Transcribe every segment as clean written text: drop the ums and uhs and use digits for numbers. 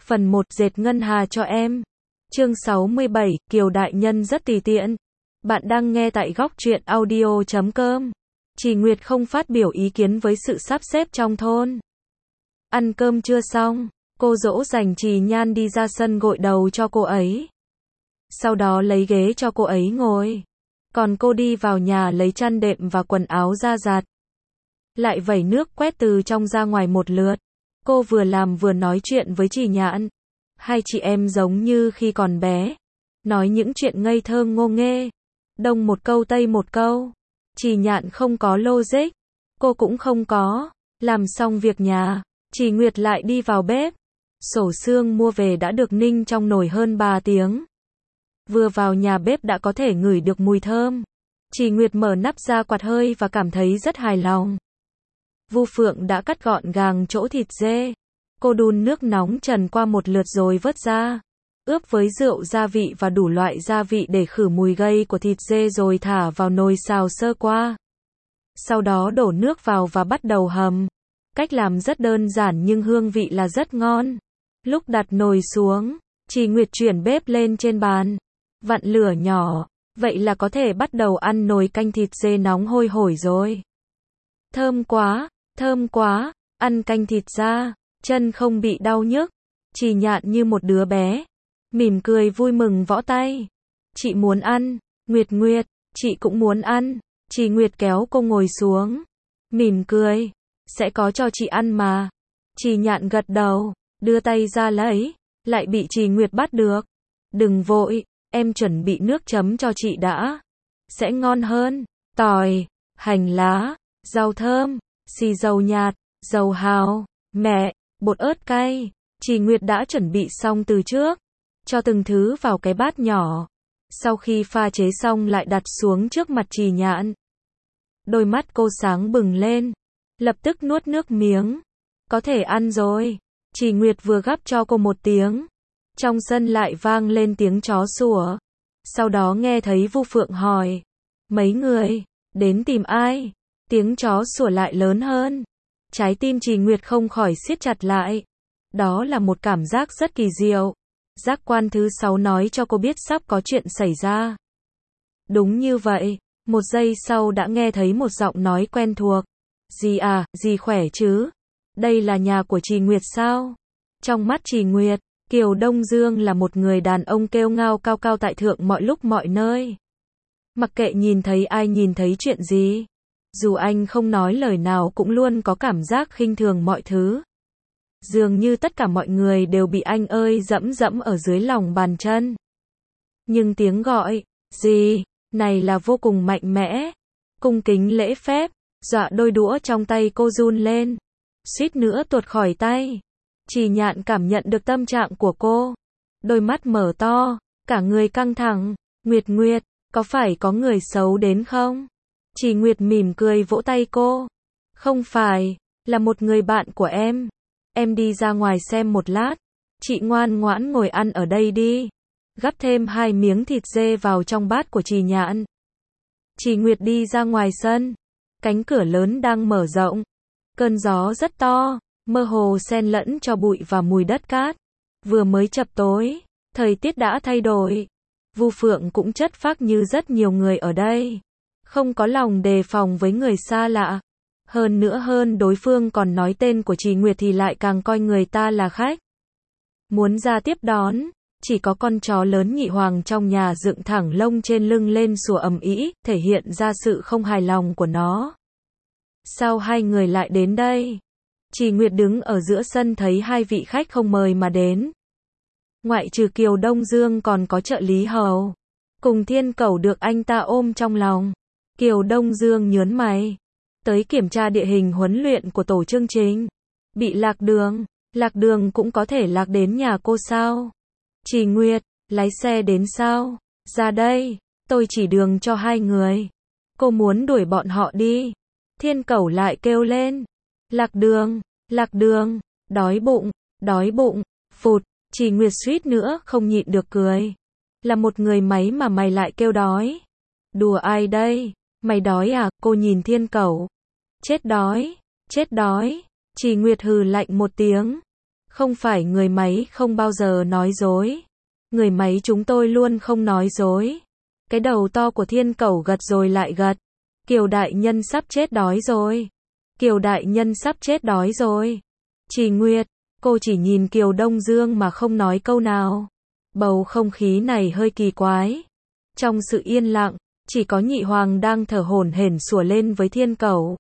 Phần 1 dệt ngân hà cho em. Chương 67, Kiều đại nhân rất tùy tiện. Bạn đang nghe tại góc truyện audio.com. Chị Nguyệt không phát biểu ý kiến với sự sắp xếp trong thôn. Ăn cơm chưa xong, cô dỗ dành Trì Nhan đi ra sân gội đầu cho cô ấy. Sau đó lấy ghế cho cô ấy ngồi. Còn cô đi vào nhà lấy chăn đệm và quần áo ra giặt. Lại vẩy nước quét từ trong ra ngoài một lượt. Cô vừa làm vừa nói chuyện với Trì Nhạn. Hai chị em giống như khi còn bé. Nói những chuyện ngây thơ ngô nghê. Đông một câu tây một câu. Trì Nhạn không có logic. Cô cũng không có. Làm xong việc nhà, Trì Nguyệt lại đi vào bếp. Sổ xương mua về đã được ninh trong nồi hơn 3 tiếng. Vừa vào nhà bếp đã có thể ngửi được mùi thơm. Trì Nguyệt mở nắp ra quạt hơi và cảm thấy rất hài lòng. Vu Phượng đã cắt gọn gàng chỗ thịt dê. Cô đun nước nóng trần qua một lượt rồi vớt ra. Ướp với rượu gia vị và đủ loại gia vị để khử mùi gây của thịt dê rồi thả vào nồi xào sơ qua. Sau đó đổ nước vào và bắt đầu hầm. Cách làm rất đơn giản nhưng hương vị là rất ngon. Lúc đặt nồi xuống, Trì Nguyệt chuyển bếp lên trên bàn. Vặn lửa nhỏ. Vậy là có thể bắt đầu ăn nồi canh thịt dê nóng hôi hổi rồi. Thơm quá, thơm quá. Ăn canh thịt ra, chân không bị đau nhức. Trì Nhạn như một đứa bé. Mỉm cười vui mừng võ tay. Chị muốn ăn. Nguyệt Nguyệt, chị cũng muốn ăn. Trì Nguyệt kéo cô ngồi xuống. Mỉm cười. Sẽ có cho chị ăn mà. Trì Nhạn gật đầu. Đưa tay ra lấy. Lại bị Trì Nguyệt bắt được. Đừng vội. Em chuẩn bị nước chấm cho chị đã. Sẽ ngon hơn. Tỏi, hành lá, rau thơm, xì dầu nhạt, dầu hào, mẹ, bột ớt cay. Trì Nguyệt đã chuẩn bị xong từ trước. Cho từng thứ vào cái bát nhỏ. Sau khi pha chế xong lại đặt xuống trước mặt Trì Nhạn. Đôi mắt cô sáng bừng lên. Lập tức nuốt nước miếng. Có thể ăn rồi. Trì Nguyệt vừa gắp cho cô một tiếng. Trong sân lại vang lên tiếng chó sủa. Sau đó nghe thấy Vu Phượng hỏi. Mấy người, đến tìm ai? Tiếng chó sủa lại lớn hơn. Trái tim Trì Nguyệt không khỏi siết chặt lại. Đó là một cảm giác rất kỳ diệu. Giác quan thứ 6 nói cho cô biết sắp có chuyện xảy ra. Đúng như vậy, một giây sau đã nghe thấy một giọng nói quen thuộc. Dì à, dì khỏe chứ? Đây là nhà của Trì Nguyệt sao? Trong mắt Trì Nguyệt, Kiều Đông Dương là một người đàn ông kiêu ngạo cao cao tại thượng mọi lúc mọi nơi. Mặc kệ nhìn thấy ai nhìn thấy chuyện gì. Dù anh không nói lời nào cũng luôn có cảm giác khinh thường mọi thứ. Dường như tất cả mọi người đều bị anh ơi dẫm dẫm ở dưới lòng bàn chân. Nhưng tiếng gọi, gì, này là vô cùng mạnh mẽ. Cung kính lễ phép, dọa đôi đũa trong tay cô run lên. Suýt nữa tuột khỏi tay. Trì Nhạn cảm nhận được tâm trạng của cô. Đôi mắt mở to, cả người căng thẳng. Nguyệt Nguyệt, có phải có người xấu đến không? Trì Nguyệt mỉm cười vỗ tay cô. Không phải, là một người bạn của em. Em đi ra ngoài xem một lát. Chị ngoan ngoãn ngồi ăn ở đây đi. Gắp thêm 2 miếng thịt dê vào trong bát của Trì Nhạn. Trì Nguyệt đi ra ngoài sân. Cánh cửa lớn đang mở rộng. Cơn gió rất to, mơ hồ xen lẫn cho bụi và mùi đất cát. Vừa mới chập tối, thời tiết đã thay đổi. Vu Phượng cũng chất phác như rất nhiều người ở đây. Không có lòng đề phòng với người xa lạ. Hơn nữa hơn đối phương còn nói tên của Trì Nguyệt thì lại càng coi người ta là khách. Muốn ra tiếp đón, chỉ có con chó lớn Nhị Hoàng trong nhà dựng thẳng lông trên lưng lên sủa ầm ĩ, thể hiện ra sự không hài lòng của nó. Sao hai người lại đến đây? Trì Nguyệt đứng ở giữa sân thấy hai vị khách không mời mà đến. Ngoại trừ Kiều Đông Dương còn có trợ lý hầu. Cùng Thiên Cẩu được anh ta ôm trong lòng. Kiều Đông Dương nhớn mày. Tới kiểm tra địa hình huấn luyện của tổ chương trình. Bị lạc đường cũng có thể lạc đến nhà cô sao? Trì Nguyệt, lái xe đến sao? Ra đây, tôi chỉ đường cho hai người. Cô muốn đuổi bọn họ đi. Thiên Cẩu lại kêu lên. Lạc đường, đói bụng, phụt. Trì Nguyệt suýt nữa không nhịn được cười. Là một người máy mà mày lại kêu đói. Đùa ai đây? Mày đói à? Cô nhìn Thiên Cẩu. Chết đói. Trì Nguyệt hừ lạnh một tiếng. Không phải người máy không bao giờ nói dối. Người máy chúng tôi luôn không nói dối. Cái đầu to của Thiên Cẩu gật rồi lại gật. Kiều đại nhân sắp chết đói rồi. Kiều đại nhân sắp chết đói rồi. Trì Nguyệt, cô chỉ nhìn Kiều Đông Dương mà không nói câu nào. Bầu không khí này hơi kỳ quái. Trong sự yên lặng, chỉ có Nhị Hoàng đang thở hổn hển sủa lên với Thiên Cẩu.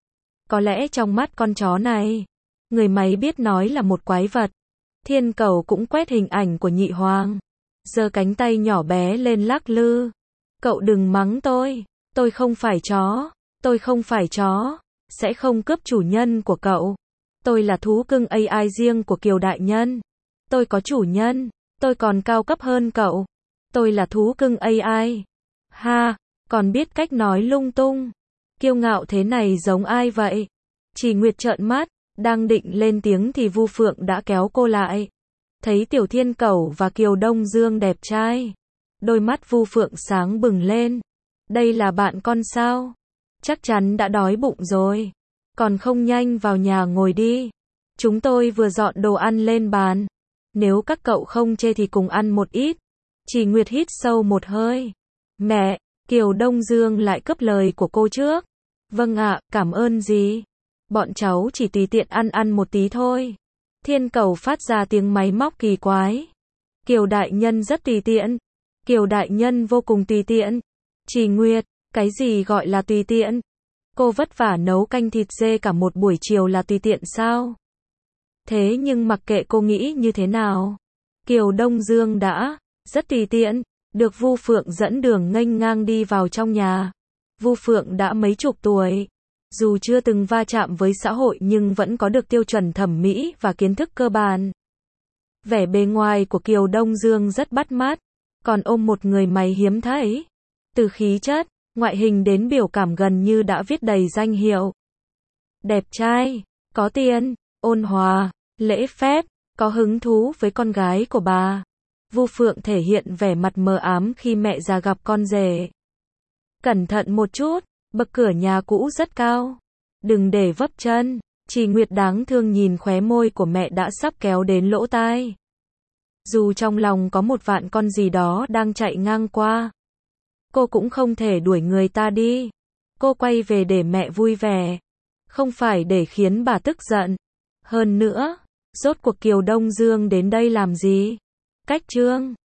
Có lẽ trong mắt con chó này, người máy biết nói là một quái vật. Thiên Cẩu cũng quét hình ảnh của Nhị Hoàng, giơ cánh tay nhỏ bé lên lắc lư. Cậu đừng mắng tôi không phải chó, tôi không phải chó, sẽ không cướp chủ nhân của cậu. Tôi là thú cưng AI riêng của Kiều đại nhân. Tôi có chủ nhân, tôi còn cao cấp hơn cậu. Tôi là thú cưng AI. Ha, còn biết cách nói lung tung. Kiêu ngạo thế này giống ai vậy? Trì Nguyệt trợn mắt, đang định lên tiếng thì Vu Phượng đã kéo cô lại. Thấy Tiểu Thiên Cẩu và Kiều Đông Dương đẹp trai, đôi mắt Vu Phượng sáng bừng lên. Đây là bạn con sao? Chắc chắn đã đói bụng rồi. Còn không nhanh vào nhà ngồi đi. Chúng tôi vừa dọn đồ ăn lên bàn. Nếu các cậu không chê thì cùng ăn một ít. Trì Nguyệt hít sâu một hơi. Mẹ, Kiều Đông Dương lại cướp lời của cô trước. Vâng ạ, cảm ơn dì. Bọn cháu chỉ tùy tiện ăn một tí thôi. Thiên Cẩu phát ra tiếng máy móc kỳ quái. Kiều đại nhân rất tùy tiện. Kiều đại nhân vô cùng tùy tiện. Trì Nguyệt, cái gì gọi là tùy tiện? Cô vất vả nấu canh thịt dê cả một buổi chiều là tùy tiện sao? Thế nhưng mặc kệ cô nghĩ như thế nào, Kiều Đông Dương đã rất tùy tiện, được Vu Phượng dẫn đường nghênh ngang đi vào trong nhà. Vu Phượng đã mấy chục tuổi, dù chưa từng va chạm với xã hội nhưng vẫn có được tiêu chuẩn thẩm mỹ và kiến thức cơ bản. Vẻ bề ngoài của Kiều Đông Dương rất bắt mắt, còn ôm một người máy hiếm thấy. Từ khí chất, ngoại hình đến biểu cảm gần như đã viết đầy danh hiệu. Đẹp trai, có tiền, ôn hòa, lễ phép, có hứng thú với con gái của bà. Vu Phượng thể hiện vẻ mặt mờ ám khi mẹ già gặp con rể. Cẩn thận một chút, bậc cửa nhà cũ rất cao. Đừng để vấp chân. Trì Nguyệt đáng thương nhìn khóe môi của mẹ đã sắp kéo đến lỗ tai. Dù trong lòng có một vạn con gì đó đang chạy ngang qua, cô cũng không thể đuổi người ta đi. Cô quay về để mẹ vui vẻ, không phải để khiến bà tức giận. Hơn nữa, rốt cuộc Kiều Đông Dương đến đây làm gì? Cách Trương